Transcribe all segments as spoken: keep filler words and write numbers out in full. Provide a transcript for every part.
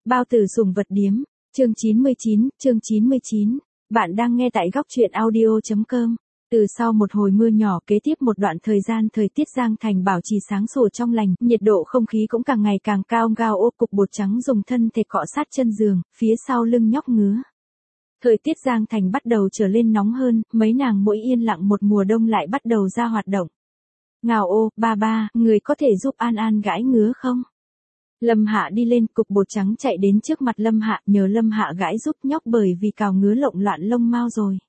Bao tử sủng vật điếm, chương chín mươi chín, chương chín mươi chín. Bạn đang nghe tại góc truyện audio.com. Từ sau một hồi mưa nhỏ kế tiếp một đoạn thời gian thời tiết Giang Thành bảo trì sáng sủa trong lành, nhiệt độ không khí cũng càng ngày càng cao. Gao ô cục bột trắng dùng thân thể cọ sát chân giường, phía sau lưng nhóc ngứa. Thời tiết Giang Thành bắt đầu trở lên nóng hơn, mấy nàng mỗi yên lặng một mùa đông lại bắt đầu ra hoạt động. Ngào ô, ba ba, người có thể giúp An An gãi ngứa không? Lâm Hạ đi lên, cục bột trắng chạy đến trước mặt Lâm Hạ, nhờ Lâm Hạ gãi giúp nhóc bởi vì cào ngứa lộn loạn lông mao rồi.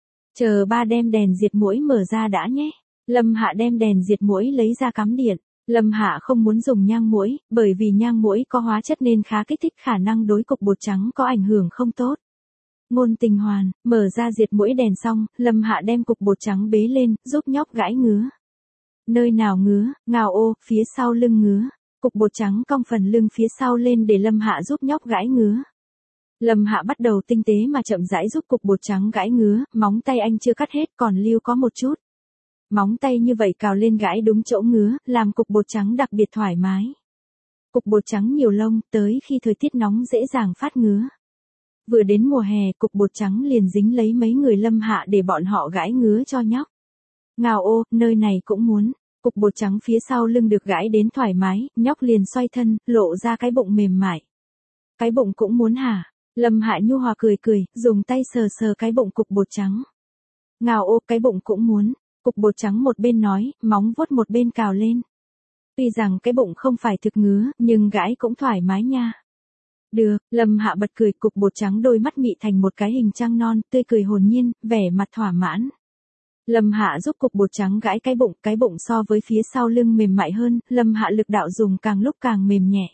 Chờ ba đem đèn diệt muỗi mở ra đã nhé. Lâm Hạ đem đèn diệt muỗi lấy ra cắm điện. Lâm Hạ không muốn dùng nhang muỗi, bởi vì nhang muỗi có hóa chất nên khá kích thích, khả năng đối cục bột trắng có ảnh hưởng không tốt. Ngôn Tình Hoàn, mở ra diệt muỗi đèn xong, Lâm Hạ đem cục bột trắng bế lên, giúp nhóc gãi ngứa. Nơi nào ngứa? Ngào ô, phía sau lưng ngứa. Cục bột trắng cong phần lưng phía sau lên để Lâm Hạ giúp nhóc gãi ngứa. Lâm Hạ bắt đầu tinh tế mà chậm rãi giúp cục bột trắng gãi ngứa, móng tay anh chưa cắt hết còn lưu có một chút. Móng tay như vậy cào lên gãi đúng chỗ ngứa, làm cục bột trắng đặc biệt thoải mái. Cục bột trắng nhiều lông, tới khi thời tiết nóng dễ dàng phát ngứa. Vừa đến mùa hè, cục bột trắng liền dính lấy mấy người Lâm Hạ để bọn họ gãi ngứa cho nhóc. Ngào ô, nơi này cũng muốn. Cục bột trắng phía sau lưng được gãi đến thoải mái, nhóc liền xoay thân, lộ ra cái bụng mềm mại. Cái bụng cũng muốn hả? Lâm Hạ nhu hòa cười cười, dùng tay sờ sờ cái bụng cục bột trắng. Ngào ô, cái bụng cũng muốn. Cục bột trắng một bên nói, móng vuốt một bên cào lên. Tuy rằng cái bụng không phải thực ngứa, nhưng gãi cũng thoải mái nha. Được, Lâm Hạ bật cười, cục bột trắng đôi mắt mị thành một cái hình trăng non, tươi cười hồn nhiên, vẻ mặt thỏa mãn. Lâm Hạ giúp cục bột trắng gãi cái bụng, cái bụng so với phía sau lưng mềm mại hơn, Lâm Hạ lực đạo dùng càng lúc càng mềm nhẹ.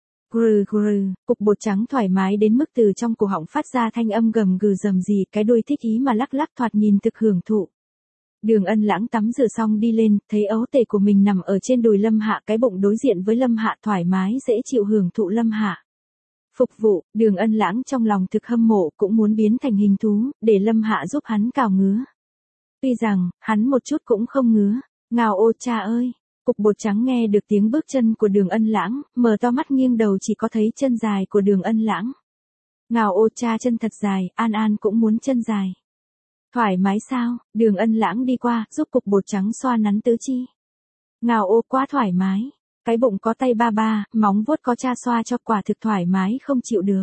Grừ grừ, cục bột trắng thoải mái đến mức từ trong cổ họng phát ra thanh âm gầm gừ rầm rì, cái đuôi thích ý mà lắc lắc thoạt nhìn thực hưởng thụ. Đường Ân Lãng tắm rửa xong đi lên, thấy ấu tể của mình nằm ở trên đùi Lâm Hạ, cái bụng đối diện với Lâm Hạ thoải mái dễ chịu hưởng thụ Lâm Hạ. Phục vụ, Đường Ân Lãng trong lòng thực hâm mộ cũng muốn biến thành hình thú, để Lâm Hạ giúp hắn cào ngứa. Tuy rằng, hắn một chút cũng không ngứa. Ngào ô cha ơi! Cục bột trắng nghe được tiếng bước chân của Đường Ân Lãng, mở to mắt nghiêng đầu chỉ có thấy chân dài của Đường Ân Lãng. Ngào ô cha chân thật dài, An An cũng muốn chân dài. Thoải mái sao? Đường Ân Lãng đi qua, giúp cục bột trắng xoa nắn tứ chi. Ngào ô quá thoải mái. Cái bụng có tay ba ba, móng vuốt có cha xoa cho quả thực thoải mái không chịu được.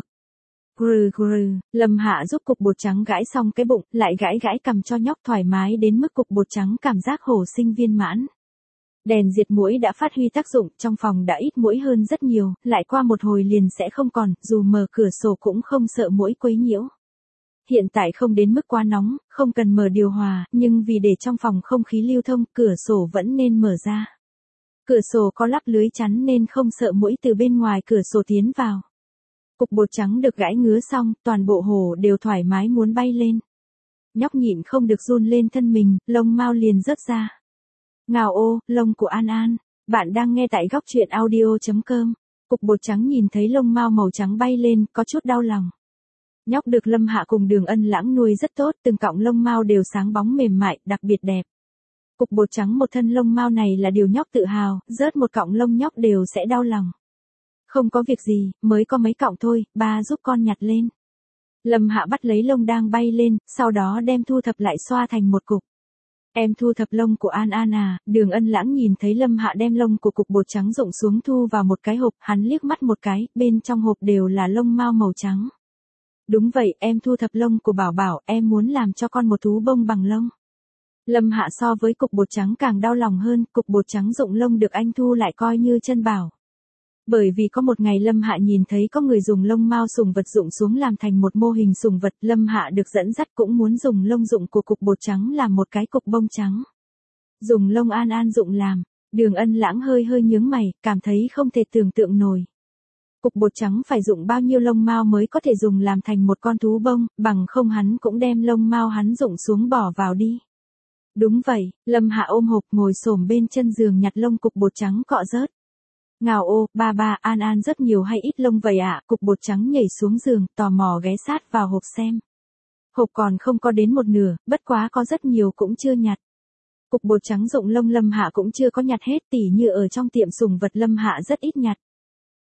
Grừ grừ, Lâm Hạ giúp cục bột trắng gãi xong cái bụng, lại gãi gãi cằm cho nhóc thoải mái đến mức cục bột trắng cảm giác hổ sinh viên mãn. Đèn diệt muỗi đã phát huy tác dụng, trong phòng đã ít muỗi hơn rất nhiều, lại qua một hồi liền sẽ không còn, dù mở cửa sổ cũng không sợ muỗi quấy nhiễu. Hiện tại không đến mức quá nóng, không cần mở điều hòa, nhưng vì để trong phòng không khí lưu thông, cửa sổ vẫn nên mở ra. Cửa sổ có lắp lưới chắn nên không sợ muỗi từ bên ngoài cửa sổ tiến vào. Cục bột trắng được gãi ngứa xong, toàn bộ hổ đều thoải mái muốn bay lên. Nhóc nhịn không được run lên thân mình, lông mao liền rớt ra. Ngào ô, lông của An An. Bạn đang nghe tại góc truyện audio.com. Cục bột trắng nhìn thấy lông mao màu trắng bay lên, có chút đau lòng. Nhóc được Lâm Hạ cùng Đường Ân Lãng nuôi rất tốt, từng cọng lông mao đều sáng bóng mềm mại, đặc biệt đẹp. Cục bột trắng một thân lông mao này là điều nhóc tự hào, rớt một cọng lông nhóc đều sẽ đau lòng. Không có việc gì, mới có mấy cọng thôi, ba giúp con nhặt lên. Lâm Hạ bắt lấy lông đang bay lên, sau đó đem thu thập lại xoa thành một cục. Em thu thập lông của An An à? Đường Ân Lãng nhìn thấy Lâm Hạ đem lông của cục bột trắng rụng xuống thu vào một cái hộp, hắn liếc mắt một cái, bên trong hộp đều là lông mao màu trắng. Đúng vậy, em thu thập lông của Bảo Bảo, em muốn làm cho con một thú bông bằng lông. Lâm Hạ so với cục bột trắng càng đau lòng hơn, cục bột trắng rụng lông được anh thu lại coi như chân bảo. Bởi vì có một ngày Lâm Hạ nhìn thấy có người dùng lông mao sủng vật rụng xuống làm thành một mô hình sủng vật, Lâm Hạ được dẫn dắt cũng muốn dùng lông rụng của cục bột trắng làm một cái cục bông trắng. Dùng lông An An rụng làm, Đường Ân Lãng hơi hơi nhướng mày, cảm thấy không thể tưởng tượng nổi. Cục bột trắng phải dụng bao nhiêu lông mao mới có thể dùng làm thành một con thú bông, bằng không hắn cũng đem lông mao hắn rụng xuống bỏ vào đi. Đúng vậy, Lâm Hạ ôm hộp ngồi xổm bên chân giường nhặt lông cục bột trắng cọ rớt. Ngào ô, ba ba, An An rất nhiều hay ít lông vậy ạ? À? Cục bột trắng nhảy xuống giường, tò mò ghé sát vào hộp xem. Hộp còn không có đến một nửa, bất quá có rất nhiều cũng chưa nhặt. Cục bột trắng rụng lông Lâm Hạ cũng chưa có nhặt hết, tỉ như ở trong tiệm sủng vật Lâm Hạ rất ít nhặt.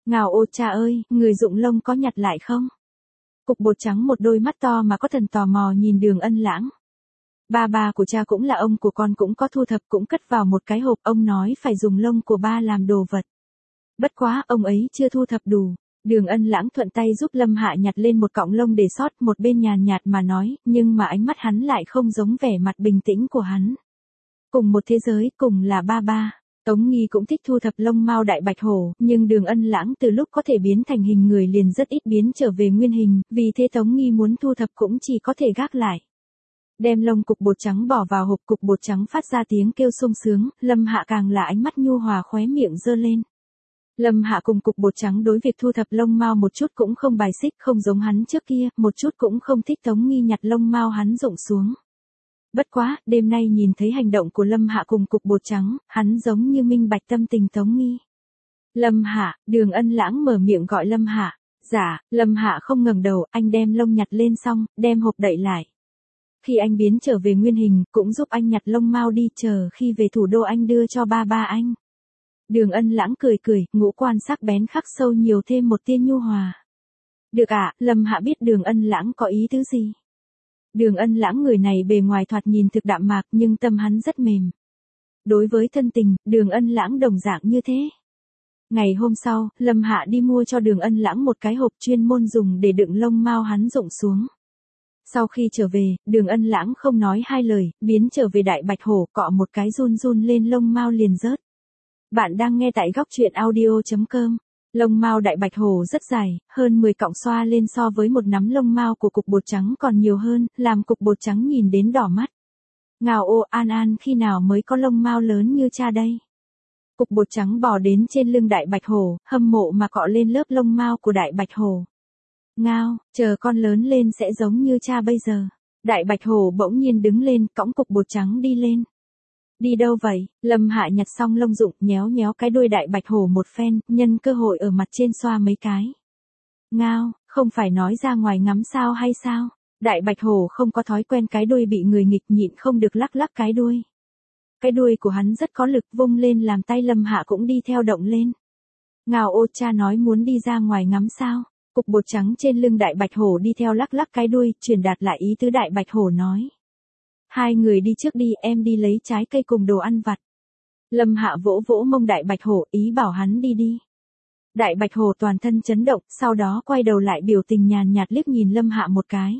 Ngào ô cha ơi, người rụng lông có nhặt lại không? Cục bột trắng một đôi mắt to mà có thần tò mò nhìn Đường Ân Lãng. Ba ba của cha cũng là ông của con cũng có thu thập cũng cất vào một cái hộp, ông nói phải dùng lông của ba làm đồ vật. Bất quá, ông ấy chưa thu thập đủ. Đường Ân Lãng thuận tay giúp Lâm Hạ nhặt lên một cọng lông để sót, một bên nhàn nhạt mà nói, nhưng mà ánh mắt hắn lại không giống vẻ mặt bình tĩnh của hắn. Cùng một thế giới, cùng là ba ba. Tống Nghi cũng thích thu thập lông mao đại bạch hổ, nhưng Đường Ân Lãng từ lúc có thể biến thành hình người liền rất ít biến trở về nguyên hình, vì thế Tống Nghi muốn thu thập cũng chỉ có thể gác lại. Đem lông cục bột trắng bỏ vào hộp, cục bột trắng phát ra tiếng kêu sung sướng, Lâm Hạ càng là ánh mắt nhu hòa khóe miệng giơ lên. Lâm Hạ cùng cục bột trắng đối việc thu thập lông mao một chút cũng không bài xích, không giống hắn trước kia, một chút cũng không thích Tống Nghi nhặt lông mao hắn rụng xuống. Bất quá, đêm nay nhìn thấy hành động của Lâm Hạ cùng cục bột trắng, hắn giống như minh bạch tâm tình Tống Nghi. Lâm Hạ, Đường Ân Lãng mở miệng gọi Lâm Hạ. Dạ, Lâm Hạ không ngẩng đầu, anh đem lông nhặt lên xong, đem hộp đậy lại. Khi anh biến trở về nguyên hình, cũng giúp anh nhặt lông mao đi, chờ khi về thủ đô anh đưa cho ba ba anh. Đường Ân Lãng cười cười, ngũ quan sắc bén khắc sâu nhiều thêm một tia nhu hòa. Được ạ, à, Lâm Hạ biết Đường Ân Lãng có ý tứ gì. Đường Ân Lãng người này bề ngoài thoạt nhìn thực đạm mạc nhưng tâm hắn rất mềm. Đối với thân tình, Đường Ân Lãng đồng dạng như thế. Ngày hôm sau, Lâm Hạ đi mua cho Đường Ân Lãng một cái hộp chuyên môn dùng để đựng lông mao hắn rụng xuống. Sau khi trở về, Đường Ân Lãng không nói hai lời, biến trở về đại bạch hổ, cọ một cái run run lên lông mao liền rớt. Bạn đang nghe tại góc truyện audio chấm com. Lông mao đại bạch hổ rất dài, hơn mười cọng xoa lên so với một nắm lông mao của cục bột trắng còn nhiều hơn, làm cục bột trắng nhìn đến đỏ mắt. Ngào ô, An An khi nào mới có lông mao lớn như cha đây? Cục bột trắng bò đến trên lưng đại bạch hổ, hâm mộ mà cọ lên lớp lông mao của đại bạch hổ. Ngao, chờ con lớn lên sẽ giống như cha bây giờ. Đại bạch hổ bỗng nhiên đứng lên, cõng cục bột trắng đi lên. Đi đâu vậy? Lâm Hạ nhặt xong lông rụng, nhéo nhéo cái đuôi đại bạch hổ một phen, nhân cơ hội ở mặt trên xoa mấy cái. Ngao, không phải nói ra ngoài ngắm sao hay sao? Đại bạch hổ không có thói quen cái đuôi bị người nghịch, nhịn không được lắc lắc cái đuôi. Cái đuôi của hắn rất có lực, vung lên làm tay Lâm Hạ cũng đi theo động lên. Ngao ô, cha nói muốn đi ra ngoài ngắm sao? Cục bột trắng trên lưng đại bạch hổ đi theo lắc lắc cái đuôi, truyền đạt lại ý tứ đại bạch hổ nói. Hai người đi trước đi, em đi lấy trái cây cùng đồ ăn vặt. Lâm Hạ vỗ vỗ mông đại bạch hổ, ý bảo hắn đi đi. Đại bạch hổ toàn thân chấn động, sau đó quay đầu lại biểu tình nhàn nhạt liếc nhìn Lâm Hạ một cái.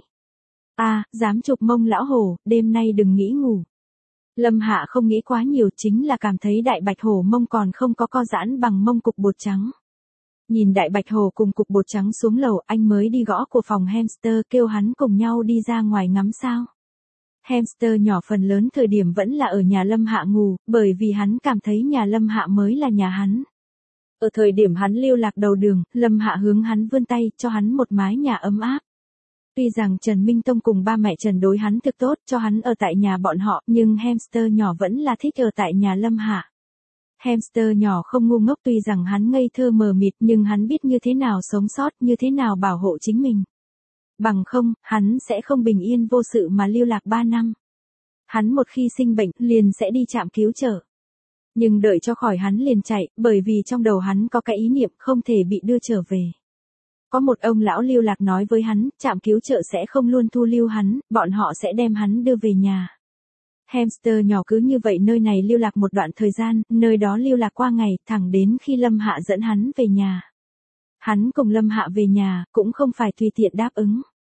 À, dám chụp mông lão hổ, đêm nay đừng nghĩ ngủ. Lâm Hạ không nghĩ quá nhiều, chính là cảm thấy đại bạch hổ mông còn không có co giãn bằng mông cục bột trắng. Nhìn đại bạch hổ cùng cục bột trắng xuống lầu, anh mới đi gõ của phòng hamster kêu hắn cùng nhau đi ra ngoài ngắm sao. Hamster nhỏ phần lớn thời điểm vẫn là ở nhà Lâm Hạ ngủ, bởi vì hắn cảm thấy nhà Lâm Hạ mới là nhà hắn. Ở thời điểm hắn lưu lạc đầu đường, Lâm Hạ hướng hắn vươn tay, cho hắn một mái nhà ấm áp. Tuy rằng Trần Minh Tông cùng ba mẹ Trần đối hắn thực tốt, cho hắn ở tại nhà bọn họ, nhưng hamster nhỏ vẫn là thích ở tại nhà Lâm Hạ. Hamster nhỏ không ngu ngốc, tuy rằng hắn ngây thơ mờ mịt nhưng hắn biết như thế nào sống sót, như thế nào bảo hộ chính mình. Bằng không, hắn sẽ không bình yên vô sự mà lưu lạc ba năm. Hắn một khi sinh bệnh, liền sẽ đi trạm cứu trợ. Nhưng đợi cho khỏi hắn liền chạy, bởi vì trong đầu hắn có cái ý niệm không thể bị đưa trở về. Có một ông lão lưu lạc nói với hắn, trạm cứu trợ sẽ không luôn thu lưu hắn, bọn họ sẽ đem hắn đưa về nhà. Hamster nhỏ cứ như vậy nơi này lưu lạc một đoạn thời gian, nơi đó lưu lạc qua ngày, thẳng đến khi Lâm Hạ dẫn hắn về nhà. Hắn cùng Lâm Hạ về nhà, cũng không phải tùy tiện đáp ứng.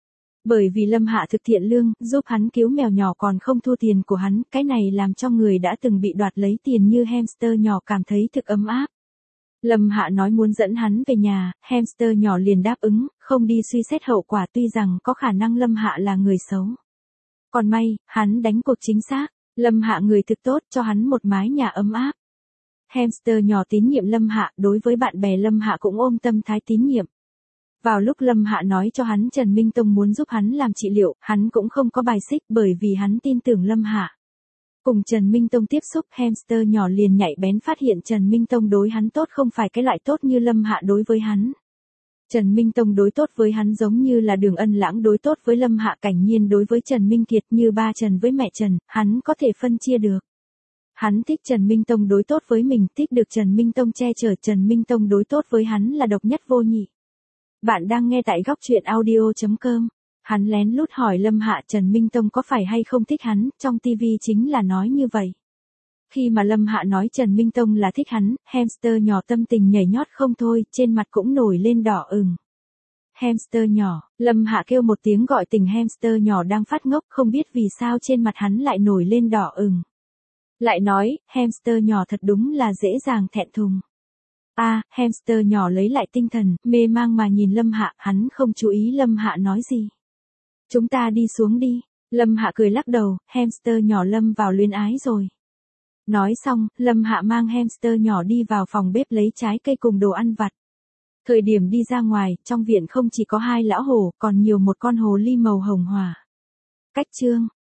Bởi vì Lâm Hạ thực thiện lương, giúp hắn cứu mèo nhỏ còn không thu tiền của hắn, cái này làm cho người đã từng bị đoạt lấy tiền như hamster nhỏ cảm thấy thực ấm áp. Lâm Hạ nói muốn dẫn hắn về nhà, hamster nhỏ liền đáp ứng, không đi suy xét hậu quả, tuy rằng có khả năng Lâm Hạ là người xấu. Còn may, hắn đánh cuộc chính xác, Lâm Hạ người thực tốt, cho hắn một mái nhà ấm áp. Hamster nhỏ tín nhiệm Lâm Hạ, đối với bạn bè Lâm Hạ cũng ôm tâm thái tín nhiệm. Vào lúc Lâm Hạ nói cho hắn Trần Minh Tông muốn giúp hắn làm trị liệu, hắn cũng không có bài xích bởi vì hắn tin tưởng Lâm Hạ. Cùng Trần Minh Tông tiếp xúc, hamster nhỏ liền nhạy bén phát hiện Trần Minh Tông đối hắn tốt không phải cái loại tốt như Lâm Hạ đối với hắn. Trần Minh Tông đối tốt với hắn giống như là Đường Ân Lãng đối tốt với Lâm Hạ, Cảnh Nhiên đối với Trần Minh Kiệt, như ba Trần với mẹ Trần, hắn có thể phân chia được. Hắn thích Trần Minh Tông đối tốt với mình, thích được Trần Minh Tông che chở, Trần Minh Tông đối tốt với hắn là độc nhất vô nhị. Bạn đang nghe tại góc truyện audio chấm com. Hắn lén lút hỏi Lâm Hạ Trần Minh Tông có phải hay không thích hắn, trong tivi chính là nói như vậy. Khi mà Lâm Hạ nói Trần Minh Tông là thích hắn, hamster nhỏ tâm tình nhảy nhót không thôi, trên mặt cũng nổi lên đỏ ửng. Hamster nhỏ, Lâm Hạ kêu một tiếng gọi tình hamster nhỏ đang phát ngốc, không biết vì sao trên mặt hắn lại nổi lên đỏ ửng. Lại nói, hamster nhỏ thật đúng là dễ dàng thẹn thùng. A, à, hamster nhỏ lấy lại tinh thần, mê mang mà nhìn Lâm Hạ, hắn không chú ý Lâm Hạ nói gì. Chúng ta đi xuống đi. Lâm Hạ cười lắc đầu, hamster nhỏ lâm vào luyến ái rồi. Nói xong, Lâm Hạ mang hamster nhỏ đi vào phòng bếp lấy trái cây cùng đồ ăn vặt. Thời điểm đi ra ngoài, trong viện không chỉ có hai lão hổ, còn nhiều một con hồ ly màu hồng hỏa. Cách chương